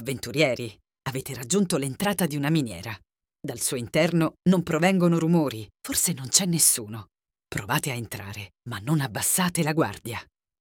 Avventurieri, avete raggiunto l'entrata di una miniera. Dal suo interno non provengono rumori, forse non c'è nessuno. Provate a entrare, ma non abbassate la guardia.